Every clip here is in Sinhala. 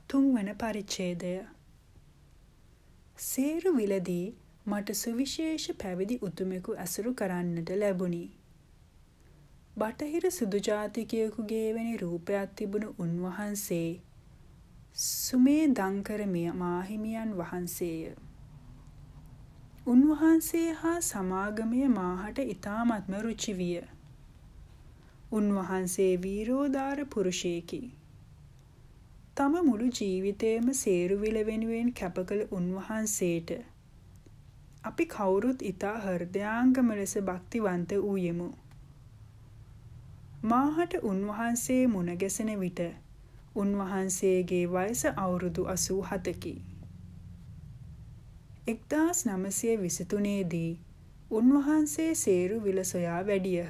තුන්වන පරිච්ඡේදය. සේරුවිලදී මට සුවිශේෂ පැවිදි උතුමෙකු ඇසුරු කරන්නට ලැබුණි. බටහිර සුදු ජාතිකයෙකුගේ වැනි රූපයක් තිබුණු උන්වහන්සේ සුමේධංකර මාහිමියන් වහන්සේය. උන්වහන්සේ හා සමාගමය මාහට ඉතාමත්ම රුචි විය. උන්වහන්සේ වීරෝදාර පුරුෂයෙකි. තම මුළු ජීවිතයම සේරුවිල වෙනුවෙන් කැප කළ උන්වහන්සේට අපි කවුරුත් ඉතා හෘදයාංගම ලෙස භක්තිවන්ත වූයෙමු. මාහට උන්වහන්සේ මුණ ගැසෙන විට උන්වහන්සේගේ වයස අවුරුදු 87කි. 1923 දී උන්වහන්සේ සේරුවිල සොයා වැඩියහ.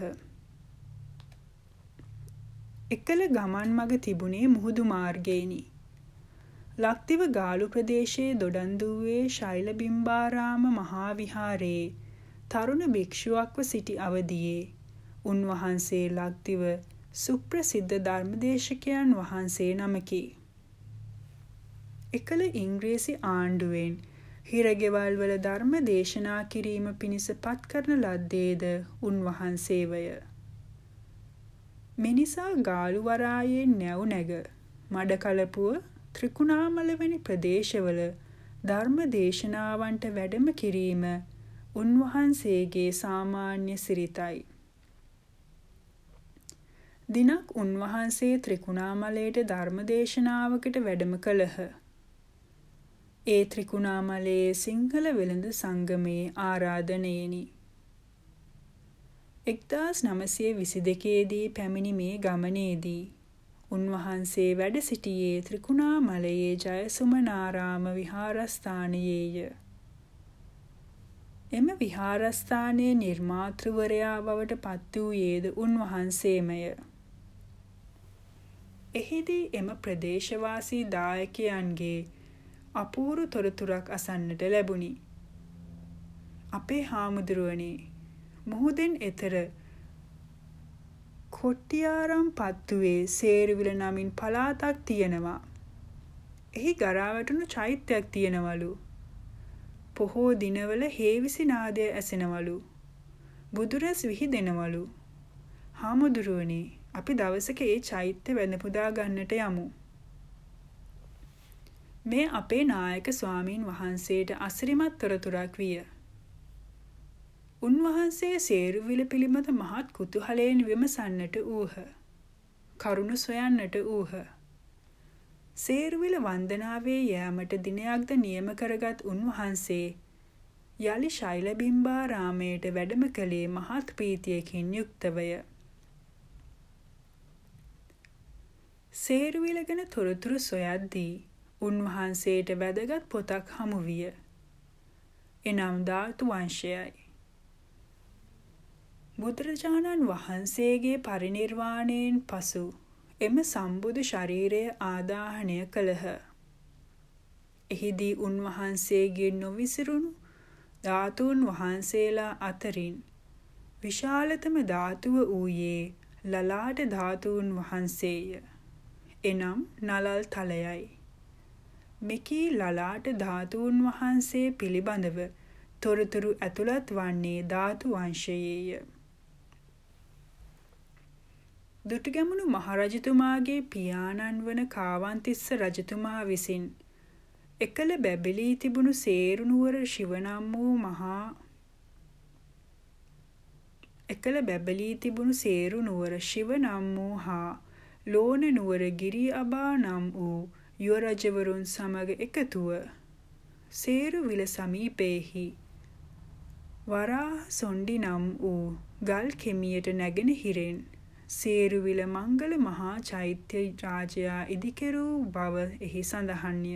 එකල ගමන් මඟ තිබුණේ මුහුදු මාර්ගයෙනි. ලක්දිව ගාලු ප්‍රදේශයේ දොඩන්දුවේ ශෛලබිම්බාරාම මහා විහාරයේ තරුණ භික්ෂුවක්ව සිටි අවදියේ උන්වහන්සේ ලක්දිව සුප්‍රසිද්ධ ධර්මදේශකයන් වහන්සේ නමකි. එකල ඉංග්‍රීසි ආණ්ඩුවෙන් හිරගෙවල් වල ධර්ම දේශනා කිරීම පිණිස පත් කරන ලද්දේද උන්වහන්සේවය. මිනිසා ගාලු වරායේ නැව් නැග මඩකලපුව ත්‍රිකුණාමල වැනි ප්‍රදේශවල ධර්ම දේශනාවන්ට වැඩම කිරීම උන්වහන්සේගේ සාමාන්‍ය සිරිතයි. දිනක් උන්වහන්සේ ත්‍රිකුණාමලයට ධර්ම දේශනාවකට වැඩම කළහ. ඒ ත්‍රිකුණාමලයේ සිංහල වෙළඳ සංගමේ ආරාධනයෙනි. 1922 දී පැමිණි මේ ගමනේදී උන්වහන්සේ වැඩ සිටියේ ත්‍රිකුණාමලයේ ජයසුමනාරාම විහාරස්ථානයේය. එම විහාරස්ථානයේ නිර්මාතෘවරයා බවට පත් වූයේද උන්වහන්සේමය. එහිදී එම ප්‍රදේශවාසී දායකයන්ගේ අපූරු තොරතුරක් අසන්නට ලැබුණි. අපේ හාමුදුරුවනේ, මුහුදෙන් එතර කොට්ටියාරම් පත්තුවේ සේරුවිල නමින් පළාතක් තියෙනවා. එහි ගරා වැටුණු චෛත්‍යයක් තියෙනවලු. පොහෝ දිනවල හේවිසි නාදය ඇසෙනවලු. බුදුරැස් විහිදෙනවලු. හාමුදුරුවනේ, අපි දවසක ඒ චෛත්‍ය වැඳ පුදා ගන්නට යමු. මේ අපේ නායක ස්වාමීන් වහන්සේට අසිරිමත් තොරතුරක් විය. උන්වහන්සේ සේරුවිල පිළිබඳ මහත් කුතුහලයෙන් විමසන්නට වූහ. කරුණු සොයන්නට වූහ. සේරුවිල වන්දනාවේ යෑමට දිනයක්ද නියම කරගත් උන්වහන්සේ යලි ශෛලබිම්බාරාමයට වැඩම කළේ මහත් ප්‍රීතියකින් යුක්තවය. සේරුවිල ගැන තොරතුරු සොයද්දී උන්වහන්සේට වැදගත් පොතක් හමු විය. එනම් ධාතු වංශයයි. බුදුරජාණන් වහන්සේගේ පරිනිර්වාණයෙන් පසු එම සම්බුදු ශරීරය ආදාහනය කළහ. එහිදී උන්වහන්සේගේ නොවිසිරුණු ධාතුන් වහන්සේලා අතරින් විශාලතම ධාතුව වූයේ ලලාට ධාතුන් වහන්සේය. එනම් නලල් තලයයි. මෙකී ලලාට ධාතුන් වහන්සේ පිළිබඳව තොරතුරු ඇතුළත් වන්නේ ධාතු වංශයේය. දුටුගැමුණු මහරජතුමාගේ පියාණන් වන කාවන්තිස්ස රජතුමා විසින් එකල බැබලී තිබුණු සේරු නුවර ශිව නම් වූ හා ලෝණ නුවර ගිරි අබා නම් වූ යුව රජවරුන් සමග එකතුව සේරුවිල සමීපයෙහි වරාහ සොණ්ඩි නම් වූ ගල් කෙමියට නැගෙනහිරෙන් සේරුවිල මංගල මහා චෛත්‍ය රාජයා ඉදිකෙරූ බව එහි සඳහන්ය.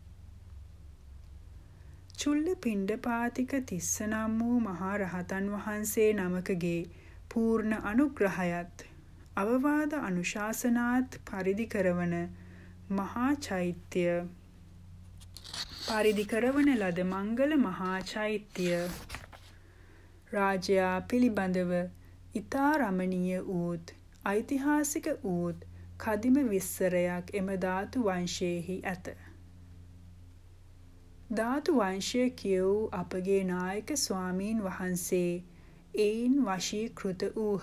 චුල්ල පිණ්ඩපාතික තිස්ස නම් වූ මහා රහතන් වහන්සේ නමකගේ පූර්ණ අනුග්‍රහයත් අවවාද අනුශාසනාත් පරිදි කරවන මහා චෛත්‍ය පරිදි කරවන ලද මංගල මහා චෛත්‍ය රාජයා පිළිබඳව ඉතා රමණීය වූත් ඓතිහාසික වූත් කදිම විස්තරයක් එම ධාතු වංශයෙහි ඇත. ධාතු වංශය කියවූ අපගේ නායක ස්වාමීන් වහන්සේ එයින් වශීකృత වූහ.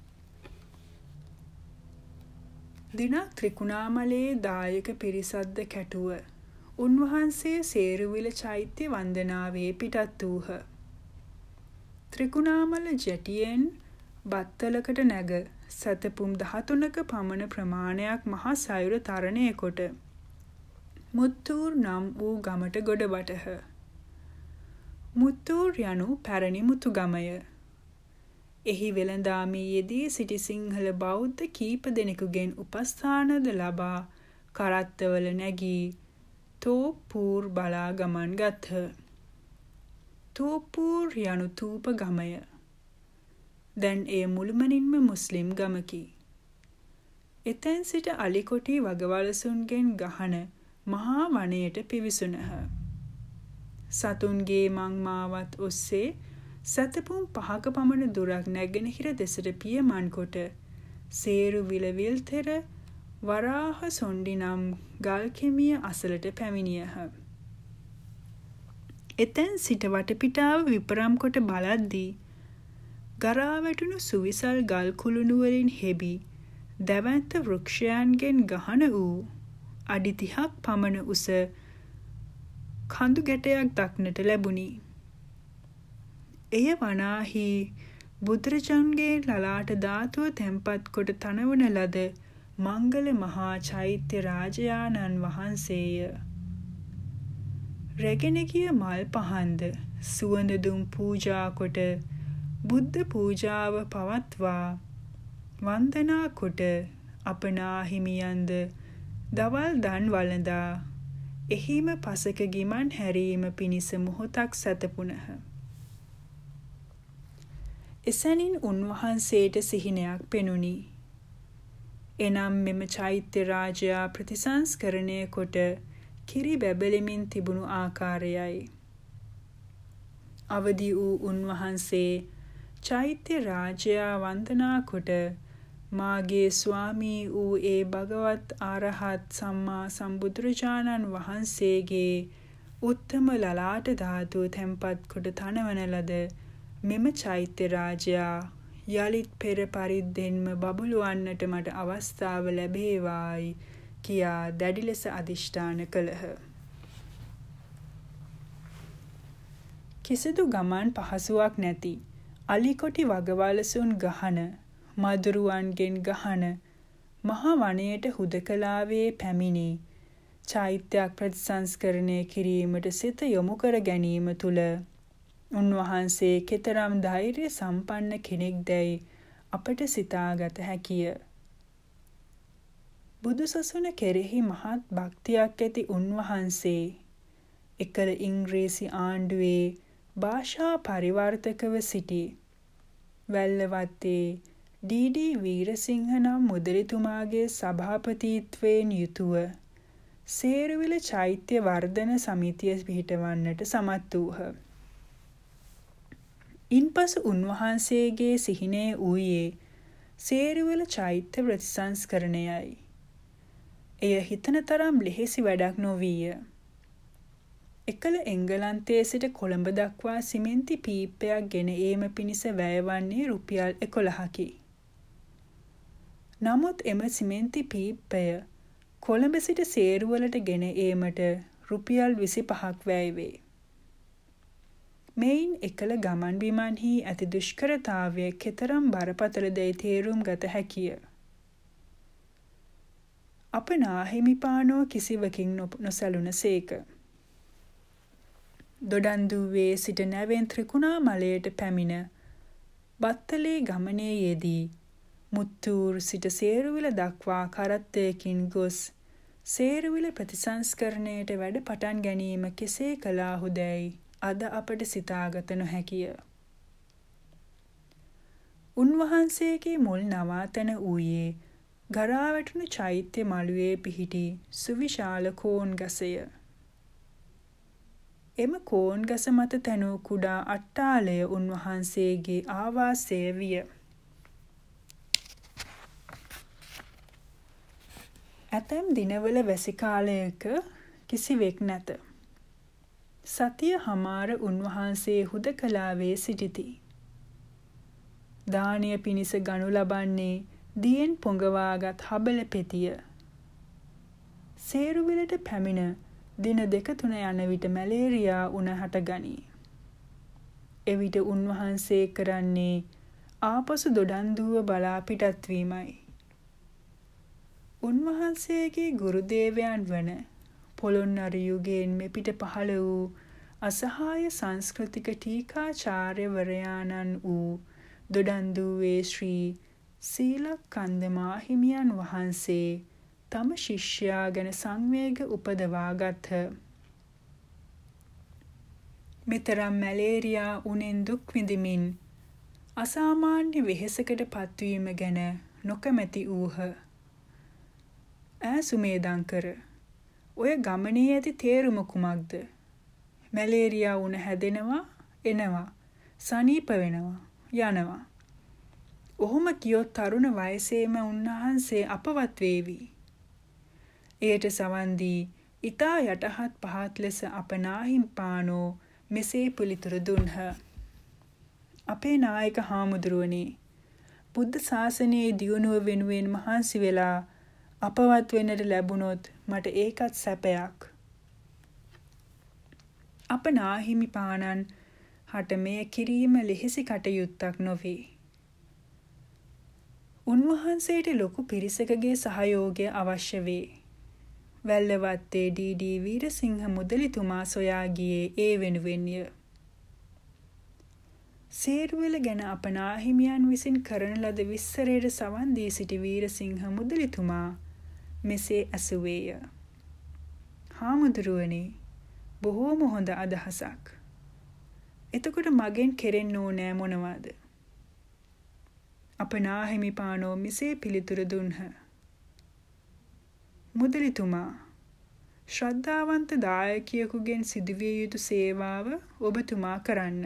දිනක් ත්‍රිකුණාමලයේ දායක පිරිසක්ද කැටුව උන්වහන්සේ සේරුවිල චෛත්‍ය වන්දනාවේ පිටත් වූහ. ත්‍රිකුණාමල ජැටියෙන් බත්තලකට නැග සතපුම් 13ක පමණ ප්‍රමාණයක් මහා සයුර තරණය කොට මුත්තූර් නම් වූ ගමට ගොඩ වටහ. මුත්තූර් යනු පැරණි මුතුගමය. එහි වෙළඳාමේ යෙදී සිටි සිංහල බෞද්ධ කීප දෙනෙකුගෙන් උපස්ථානද ලබා කරත්තවල නැගී තෝප්පූර් බලා ගමන් ගත්හ. තෝප්පූර් යනු තූප ගමය. දැන් එය මුළුමනින්ම මුස්ලිම් ගමකි. එතැන් සිට අලිකොටි වගවලසුන්ගෙන් ගහන මහා වනයට පිවිසුනහ. සතුන්ගේ මංමාවත් ඔස්සේ සතපුම් 5ක පමණ දුරක් නැගෙනහිර දෙසට පියමන් කොට සේරුවිල විල්තෙර වරාහ සොණ්ඩි නම් ගල්කෙමිය අසලට පැමිණියහ. එතැන් සිට වටපිටාව විපරම් කොට බලද්දී ගරා වැටුණු සුවිසල් ගල් කුළුණු වලින් හෙබි දැවැන්ත වෘක්ෂයන්ගෙන් ගහන වූ අඩි 30ක් පමණ උස කඳු ගැටයක් දක්නට ලැබුණි. එය වනාහි බුදුරජාණන්ගේ ලලාට ධාතුව තැන්පත් කොට තනවන ලද මංගල මහා චෛත්‍ය රාජයාණන් වහන්සේය. රැගෙන ගිය මල් පහන්ද සුවඳ දුම් පූජා කොට බුද්ධ පූජාව පවත්වා වන්දනා කොට අපනා හිමියන්ද දවල් දන් වළඳා එහිම පසක ගිමන් හැරීම පිණිස මොහොතක් සැතපුණහ. එසැනින් උන්වහන්සේට සිහිනයක් පෙනුනි. එනම් මෙම චෛත්‍ය රාජයා ප්‍රතිසංස්කරණය කොට කිරි බැබලෙමින් තිබුණු ආකාරයයි. අවදි වූ උන්වහන්සේ චෛත්‍ය රාජයා වන්දනා කොට මාගේ ස්වාමී වූ ඒ භගවත් ආරහත් සම්මා සම්බුදුරජාණන් වහන්සේගේ උත්තම ලලාට ධාතුව තැන්පත් කොට තනවන ලද මෙම චෛත්‍ය රාජයා යලිත් පෙර පරිද්දෙන්ම බබළුවන්නට මට අවස්ථාව ලැබේවායි කියා දැඩි ලෙස අධිෂ්ඨාන කළහ. කිසිදු ගමන් පහසුවක් නැති අලිකොටි වගවලසුන් ගහන මදුරුවන්ගෙන් ගහන මහා වනයේට හුදකලාවේ පැමිණි චෛත්‍යයක් ප්‍රතිසංස්කරණය කිරීමට සිත යොමු කර ගැනීම තුළ උන්වහන්සේ කෙතරම් ධෛර්ය සම්පන්න කෙනෙක්දැයි අපට සිතාගත හැකිය. බුදුසසුන කෙරෙහි මහත් භක්තියක් ඇති උන්වහන්සේ එකල ඉංග්‍රීසි ආණ්ඩුවේ භාෂා පරිවර්තකව සිටි වැල්ලවත්තේ ඩී.ඩී. වීරසිංහ නම් මුදලිතුමාගේ සභාපතිත්වයෙන් යුතුව සේරුවිල චෛත්‍ය වර්ධන සමිතිය පිහිටවන්නට සමත් වූහ. ඉන්පසු උන්වහන්සේගේ සිහිනය වූයේ සේරුවිල චෛත්‍ය ප්‍රතිසංස්කරණයයි. එය හිතන තරම් ලෙහෙසි වැඩක් නොවීය. එකල එංගලන්තයේ සිට කොළඹ දක්වා සිමෙන්ති පීප්පයක් ගෙන ඒම පිණිස වැයවන්නේ රුපියල් 11කි. නමුත් එම සිමෙන්ති පීප්පය කොළඹ සිට සේරුවලට ගෙන ඒමට රුපියල් 25ක් වැය වේ. මෙයින් එකල ගමන් බිමන්හි ඇති දුෂ්කරතාවය කෙතරම් බරපතලදැයි තේරුම් ගත හැකිය. අප නාහිමිපානෝ කිසිවකින් නොසැලුන සේක. දොඩන්දුවේ සිට නැවෙන් ත්‍රිකුණාමලයට පැමිණ බත්තලේ ගමනේ යෙදී මුත්තූර් සිට සේරුවිල දක්වා කරත්තයකින් ගොස් සේරුවිල ප්‍රතිසංස්කරණයට වැඩ පටන් ගැනීම කෙසේ කළාහුදැයි අද අපට සිතාගත නොහැකිය. උන්වහන්සේගේ මුල් නවාතැන වූයේ ගරා වැටුණු චෛත්‍ය මළුවේ පිහිටි සුවිශාල කෝන් ගසය. එම කෝන් ගස මත තැනූ කුඩා අට්ටාලය උන්වහන්සේගේ ආවාසය විය. ඇතැම් දිනවල වැසි කාලයක කිසිවෙක් නැත. සතිය හමාර උන්වහන්සේ හුදකලාවේ සිටිති. දානය පිණිස ගනු ලබන්නේ දියෙන් පොඟවාගත් හබල පෙතිය. සේරුවිලට පැමිණ දින 2-3 යන විට මැලේරියා උණ හටගනී. එවිට උන්වහන්සේ කරන්නේ ආපසු දොඩන්දුව බලා පිටත් වීමයි. උන්වහන්සේගේ ගුරුදේවයන් වන පොළොන්නරු යුගයෙන් මෙපිට පහළ වූ අසහාය සංස්කෘතික ටීකාචාර්යවරයාණන් වූ දොඩන්දුවේ ශ්‍රී සීලක්කන්ද මාහිමියන් වහන්සේ තම ශිෂ්‍යයා ගැන සංවේග උපදවා ගත්හ. මෙතරම් මැලේරියා උණෙන් දුක් විඳිමින් අසාමාන්‍ය වෙහෙසකට පත්වීම ගැන නොකමැති වූහ. ඈ සුමේදංකර, ඔය ගමනේ ඇති තේරුම කුමක්ද? මැලේරියා උණ හැදෙනවා, එනවා, සනීප වෙනවා, යනවා. ඔහොම කියොත් තරුණ වයසේම උන්වහන්සේ අපවත් වේවි. එයට සවන් දී ඊතා යටහත් පහත් ලෙස අප නාහිම්පාණෝ මෙසේ පිළිතුරු දුන්හ. අපේ නායක හාමුදුරුවනේ, බුද්ධ ශාසනයේ දියුණුව වෙනුවෙන් මහන්සි වෙලා අපවත් වෙන්නට ලැබුණොත් මට ඒකත් සැපයක්. අප නාහිමිපාණන් හට මෙය කිරීම ලෙහෙසි කටයුත්තක් නොවේ. උන්වහන්සේට ලොකු පිරිසකගේ සහයෝගය අවශ්‍ය වේ. වැල්ලවත්තේ ඩී.ඩී. වීරසිංහ මුදලිතුමා සොයා ගියේ ඒ වෙනුවෙන්ය. සේරුවිල ගැන අප නාහිමියන් විසින් කරන ලද විස්තරයට සවන් දී සිටි වීරසිංහ මුදලිතුමා මෙසේ ඇසුවේය. හාමුදුරුවනේ, බොහෝම හොඳ අදහසක්. එතකොට මගෙන් කෙරෙන්න ඕනෑ මොනවාද? අප නාහිමිපාණෝ මෙසේ පිළිතුරු දුන්හ. මුදලිතුමා, ශ්‍රද්ධාවන්ත දායකයෙකුගෙන් සිදුවිය යුතු සේවාව ඔබතුමා කරන්න.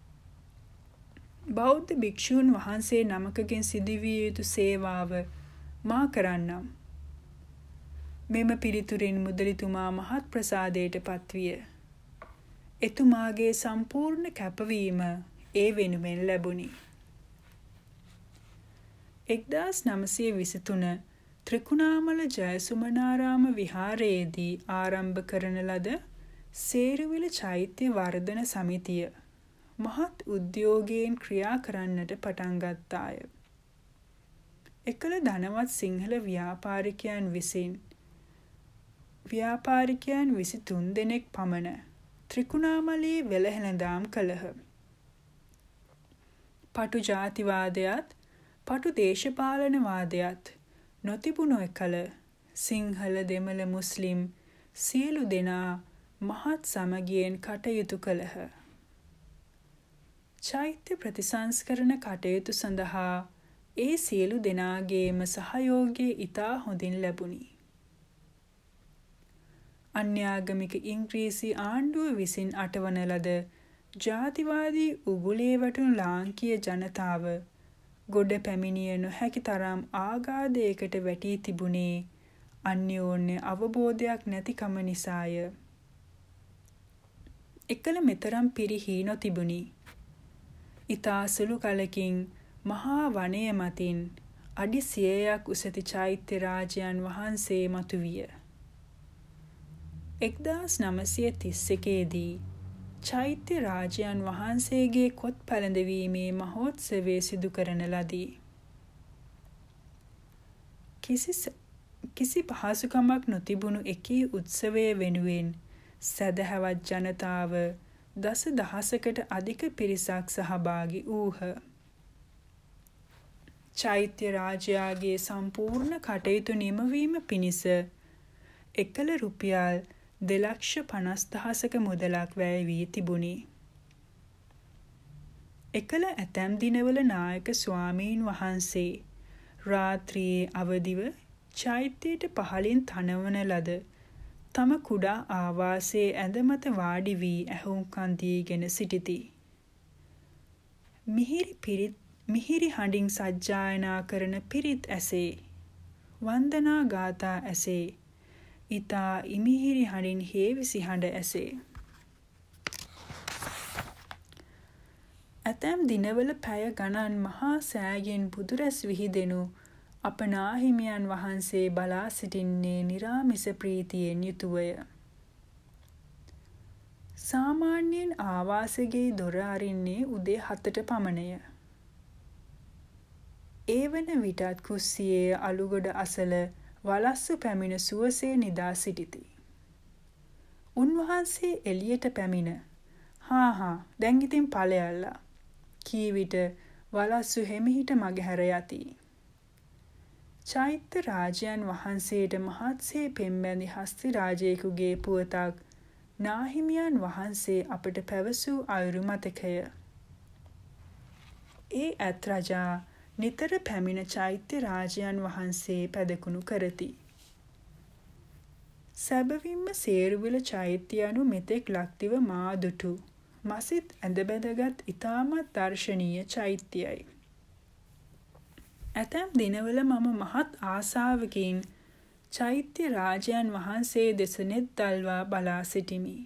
බෞද්ධ භික්ෂූන් වහන්සේ නමකගෙන් සිදුවිය යුතු සේවාව මා කරන්නම්. මෙම පිළිතුරින් මුදලිතුමා මහත් ප්‍රසාදයට පත්විය. එතුමාගේ සම්පූර්ණ කැපවීම ඒ වෙනුවෙන් ලැබුණි. 1923 ත්‍රිකුණාමල ජයසුමනාරාම විහාරයේදී ආරම්භ කරන ලද සේරුවිල චෛත්‍ය වර්ධන සමිතිය මහත් උද්‍යෝගයෙන් ක්‍රියා කරන්නට පටන් ගත්තාය. එකල ධනවත් සිංහල ව්‍යාපාරිකයන් 23 දෙනෙක් පමණ ත්‍රිකුණාමලයේ වෙළහෙළඳාම් කළහ. පටු ජාතිවාදයත් පටු දේශපාලනවාදයත් නොතිබුණු එකල සිංහල දෙමළ මුස්ලිම් සියලු දෙනා මහත් සමගියෙන් කටයුතු කළහ. චෛත්‍ය ප්‍රතිසංස්කරණ කටයුතු සඳහා ඒ සියලු දෙනාගේම සහයෝගය ඉතා හොඳින් ලැබුණි. අන්‍යාගමික ඉංග්‍රීසි ආණ්ඩුව විසින් අටවන ලද ජාතිවාදී උගුලේ වැටුණු ලාංකීය ජනතාව ගොඩ පැමිණිය නොහැකි තරම් ආඝාතයකට වැටී තිබුණේ අන්‍යෝන්‍ය අවබෝධයක් නැතිකම නිසාය. එකල මෙතරම් පිරිහී නොතිබුණි. ඉතා සුළු කලකින් මහා වනය මතින් අඩි 100ක් උසැති චෛත්‍ය රාජයන් වහන්සේ මතුවිය. 1931 දී චෛත්‍ය රාජයන් වහන්සේගේ කොත් පැළඳවීමේ මහෝත්සවය සිදු කරන ලදී. කිසි පහසුකමක් නොතිබුණු එකී උත්සවය වෙනුවෙන් සැදැහැවත් ජනතාව දසදහසකට අධික පිරිසක් සහභාගී වූහ. චෛත්‍ය රාජයාගේ සම්පූර්ණ කටයුතු නිමවීම පිණිස එකල රුපියල් 2,50,000ක මුදලක් වැය වී තිබුණි. එකල ඇතැම් දිනවල නායක ස්වාමීන් වහන්සේ රාත්‍රියේ අවදිව චෛත්‍යයට පහළින් තනවන ලද තම කුඩා ආවාසයේ ඇඳ මත වාඩි වී ඇහුම්කන් දීගෙන සිටිති. මිහිරි හඬින් සජ්ජායනා කරන පිරිත් ඇසේ. වන්දනා ගාථා ඇසේ. ඊතා ඉමිහිරි හඬින් හේවිසි හඬ ඇසේ. ඇතැම් දිනවල පැය ගණන් මහා සෑයෙන් බුදුරැස් විහිදෙනු අප නාහිමියන් වහන්සේ බලා සිටින්නේ නිරාමිස ප්‍රීතියෙන් යුතුවය. සාමාන්‍යයෙන් ආවාසගේ දොර අරින්නේ උදේ 7ට පමණය. ඒ වන විටත් කුස්සියේ අලුගොඩ අසල වලස්සු පැමිණ සුවසේ නිදා සිටිති. උන්වහන්සේ එළියට පැමිණ හා දැන් ඉතින් ඵලයල්ලා කී විට වලස්සු හෙමිහිට මගහැර යති. චෛත්‍ය රාජයන් වහන්සේට මහත්සේ පෙම්බැඳි හස්ති රාජයෙකුගේ පුවතක් නාහිමියන් වහන්සේ අපට පැවසූ අයුරු මතකය. ඒ ඇත් රජා නිතර පැමිණ චෛත්‍ය රාජයන් වහන්සේ පැදකුණු කරති. සැබවින්ම සේරුවිල චෛත්‍ය යනු මෙතෙක් ලක්දිව මා දුටු මසිත් ඇඳ බැඳගත් ඉතාමත් දර්ශනීය චෛත්‍යයයි. ඇතැම් දිනවල මම මහත් ආසාවකින් චෛත්‍ය රාජයන් වහන්සේ දෙස නෙත් දල්වා බලා සිටිමි.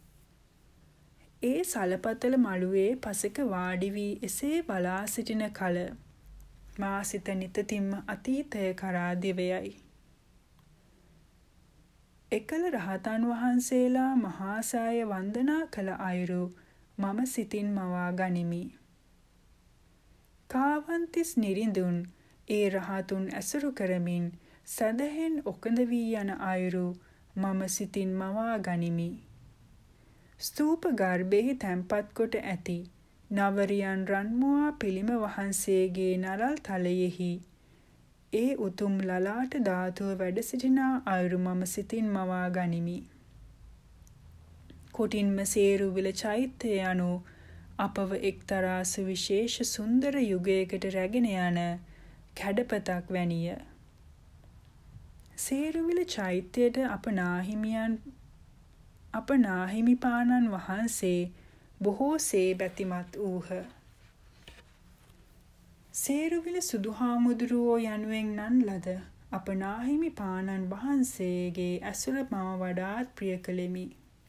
ඒ සලපතල මළුවේ පසෙක වාඩි වී එසේ බලා සිටින කල මා සිත නිතතින්ම අතීතය කරා දිවයයි. එකල රහතන් වහන්සේලා මහා සෑය වන්දනා කළ අයුරු මම සිතින් මවා ගනිමි. කාවන්තිස් නිරිඳුන් ඒ රහතුන් ඇසුරු කරමින් සදහෙන් ඔකඳ වී යන අයුරු මම සිතින් මවා ගනිමි. ස්තූප ගර්භයෙහි තැන්පත් කොට ඇති නවරියන් රන්මුවා පිළිම වහන්සේගේ නළල් තලයෙහි ඒ උතුම් ලලාට ධාතුව වැඩ සිටිනා අයුරු මම සිතින් මවා ගනිමි. කොටින්ම සේරුවිල චෛත්‍ය යනු අපව එක්තරා සුවිශේෂ සුන්දර යුගයකට රැගෙන යන කැඩපතක් වැනිය. සේරුවිල චෛත්‍යයට අප නාහිමිපාණන් වහන්සේ බොහෝසේ බැතිමත් වූහ. සේරුවිල සුදුහාමුදුරුවෝ යනුවෙන් නන් ලද අප නාහිමිපාණන් වහන්සේගේ ඇසුර මම වඩාත් ප්‍රිය කළෙමි.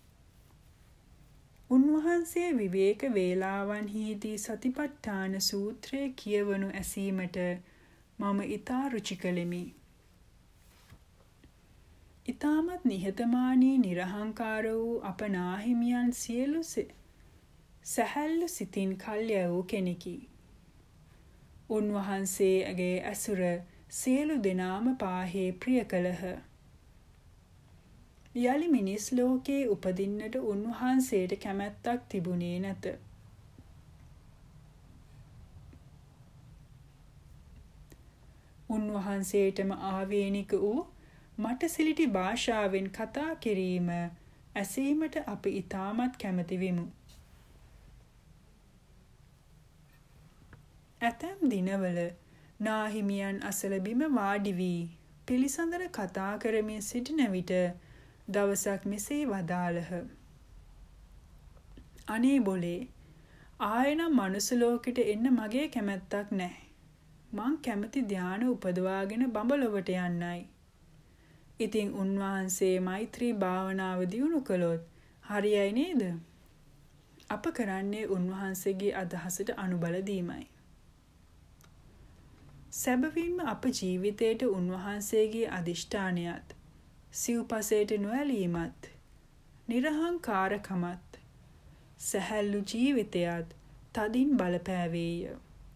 උන්වහන්සේ විවේක වේලාවන්හිදී සතිපට්ඨාන සූත්‍රය කියවනු ඇසීමට මම ඊතා රුචි කළෙමි. ඊ타මත් නිහතමානී නිර්හංකාර වූ අප නාහිමියන් සියලු සැහැල්ලු සිතින් කල්යවූ කෙනෙකි. උන්වහන්සේගේ ඇසුර සියලු දෙනාම පාහේ ප්‍රිය කළහ. යලි මිනිස් ලෝකයේ උපදින්නට උන්වහන්සේට කැමැත්තක් තිබුණේ නැත. උන්වහන්සේටම ආවේනික වූ මට සිලිටි භාෂාවෙන් කතා කිරීම ඇසීමට අපි ඊටමත් කැමති වෙමු. ඇතැම් දිනවල නාහිමියන් අසල බිම වාඩි වී පිළිසඳර කතා කරමින් සිටින විට දවසක් මෙසේ වදාළහ. අනේ බොලේ, ආයෙනම් මනුස්ස ලෝකෙට එන්න මගේ කැමැත්තක් නැහැ. මං කැමති ධානය උපදවාගෙන බඹලොවට යන්නයි. ඉතින් උන්වහන්සේ මෛත්‍රී භාවනාව දියුණු කළොත් හරියයි නේද? අප කරන්නේ උන්වහන්සේගේ අදහසට අනුබල දීමයි. සැබවින්ම අප ජීවිතයට උන්වහන්සේගේ අදිෂ්ඨානයත් සිව්පසයට නොඇලීමත් නිර්හංකාරකමත් සැහැල්ලු ජීවිතයත් තදින් බලපෑවේය.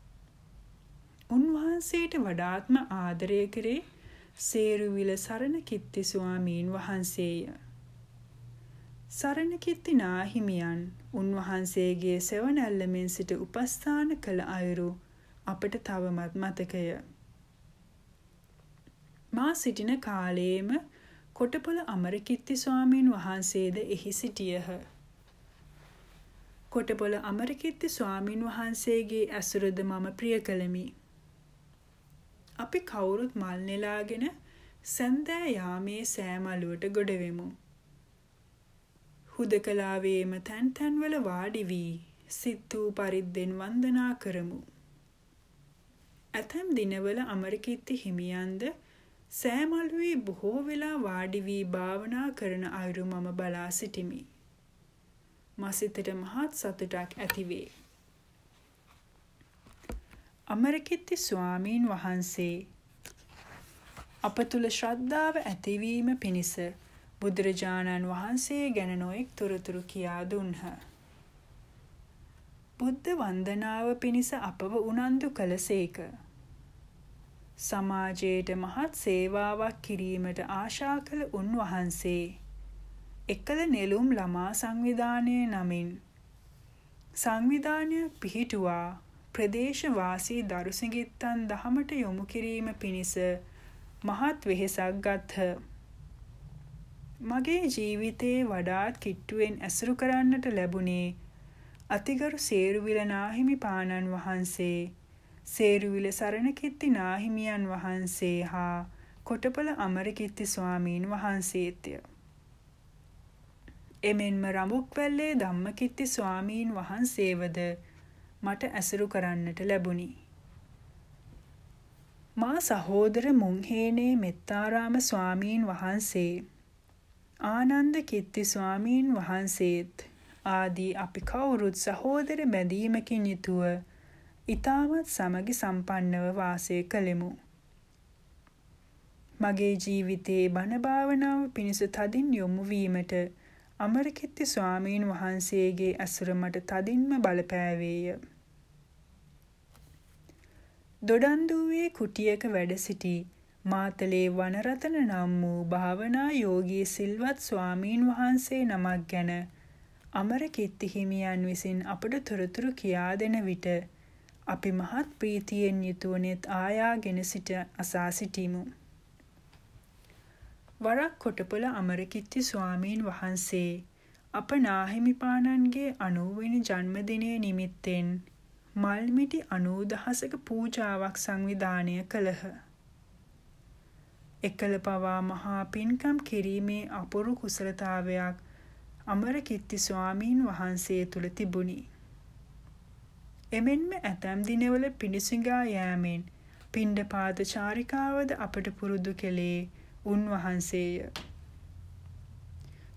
උන්වහන්සේට වඩාත්ම ආදරය කරේ සේරුවිල සරණකිත්ති ස්වාමීන් වහන්සේය. සරණකිත්ති නාහිමියන් උන්වහන්සේගේ සෙවණැල්ලෙමින් සිට උපස්ථාන කළ අයුරු අපට තවමත් මතකය. මා සිටින කාලයේම කොටපොළ අමරකිත්ති ස්වාමීන් වහන්සේද එහි සිටියහ. කොටපොළ අමරකිත්ති ස්වාමීන් වහන්සේගේ ඇසුරද මම ප්‍රිය කළෙමි. අපි කවුරුත් මල් නෙලාගෙන සන්දෑ යාමේ සෑමලුවට ගොඩ වෙමු. හුදකලාවේම තැන් තැන්වල වාඩි වී සිත් වූ පරිද්දෙන් වන්දනා කරමු. ඇතැම් දිනවල අමරකිත්ති හිමියන්ද සෑමළුවේ බොහෝ වෙලා වාඩි වී භාවනා කරන අයුරු මම බලා සිටිමි. මසිතට මහත් සතුටක් ඇතිවේ. අමරකිත්ති ස්වාමීන් වහන්සේ අප තුළ ශ්‍රද්ධාව ඇතිවීම පිණිස බුදුරජාණන් වහන්සේ ගැන නොයෙක් තොරතුරු කියා දුන්හ. බුද්ධ වන්දනාව පිණිස අපව උනන්දු කළසේක. සමාජයට මහත් සේවාවක් කිරීමට ආශා කළ උන්වහන්සේ එකල නෙළුම් ළමා සංවිධානය නමින් සංවිධානයක් පිහිටුවා ප්‍රදේශවාසී දරුසිඟිත්තන් දහමට යොමු කිරීම පිණිස මහත් වෙහෙසක් ගත්හ. මගේ ජීවිතයේ වඩාත් කිට්ටුවෙන් ඇසුරු කරන්නට ලැබුණේ අතිගරු සේරුවිල නාහිමිපාණන් වහන්සේ, සේරුවිල සරණකිත්ති නාහිමියන් වහන්සේ හා කොටපල අමරකිත්ති ස්වාමීන් වහන්සේත්ය. එමෙන්ම රඹුක්වැල්ලේ ධම්මකිත්ති ස්වාමීන් වහන්සේවද මට ඇසුරු කරන්නට ලැබුණි. මා සහෝදර මුංහේනේ මෙත්තාරාම ස්වාමීන් වහන්සේ, ආනන්ද කිත්ති ස්වාමීන් වහන්සේත් ආදී අපි කවුරුත් සහෝදර බැඳීමකින් යුතුව ඊටමත් සමගි සම්පන්නව වාසය කළෙමු. මගේ ජීවිතයේ බණ භාවනාව පිණිස තදින් යොමු වීමට අමරකිත්ති ස්වාමීන් වහන්සේගේ ඇසුර මට තදින්ම බලපෑවේය. දොඩන්දුවේ කුටියක වැඩ සිටි මාතලේ වනරතන නම් වූ භාවනා යෝගී සිල්වත් ස්වාමීන් වහන්සේ නමක් ගැන අමරකිත්ති හිමියන් විසින් අපට තොරතුරු කියා දෙන විට අපි මහත් ප්‍රීතියෙන් යුතුව නෙත් ආයාගෙන සිට අසා සිටිමු. වරක් කොටපොළ අමරකිත්ති ස්වාමීන් වහන්සේ අප නාහිමිපාණන්ගේ 90 වෙනි ජන්මදිනය නිමිත්තෙන් මල්මිටි 90,000ක පූජාවක් සංවිධානය කළහ. එකල පවා මහා පින්කම් කිරීමේ අපුරු කුසලතාවයක් අමරකිත්ති ස්වාමීන් වහන්සේ තුල තිබුණි. එමෙන්ම ඇතැම් දිනවල පිඬුසිඟා යෑමෙන් පිණ්ඩපාත චාරිකාවද අපට පුරුදු කෙළේ උන්වහන්සේය.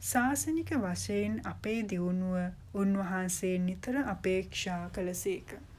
ශාසනික වශයෙන් අපේ දියුණුව උන්වහන්සේ නිතර අපේක්ෂා කළසේක.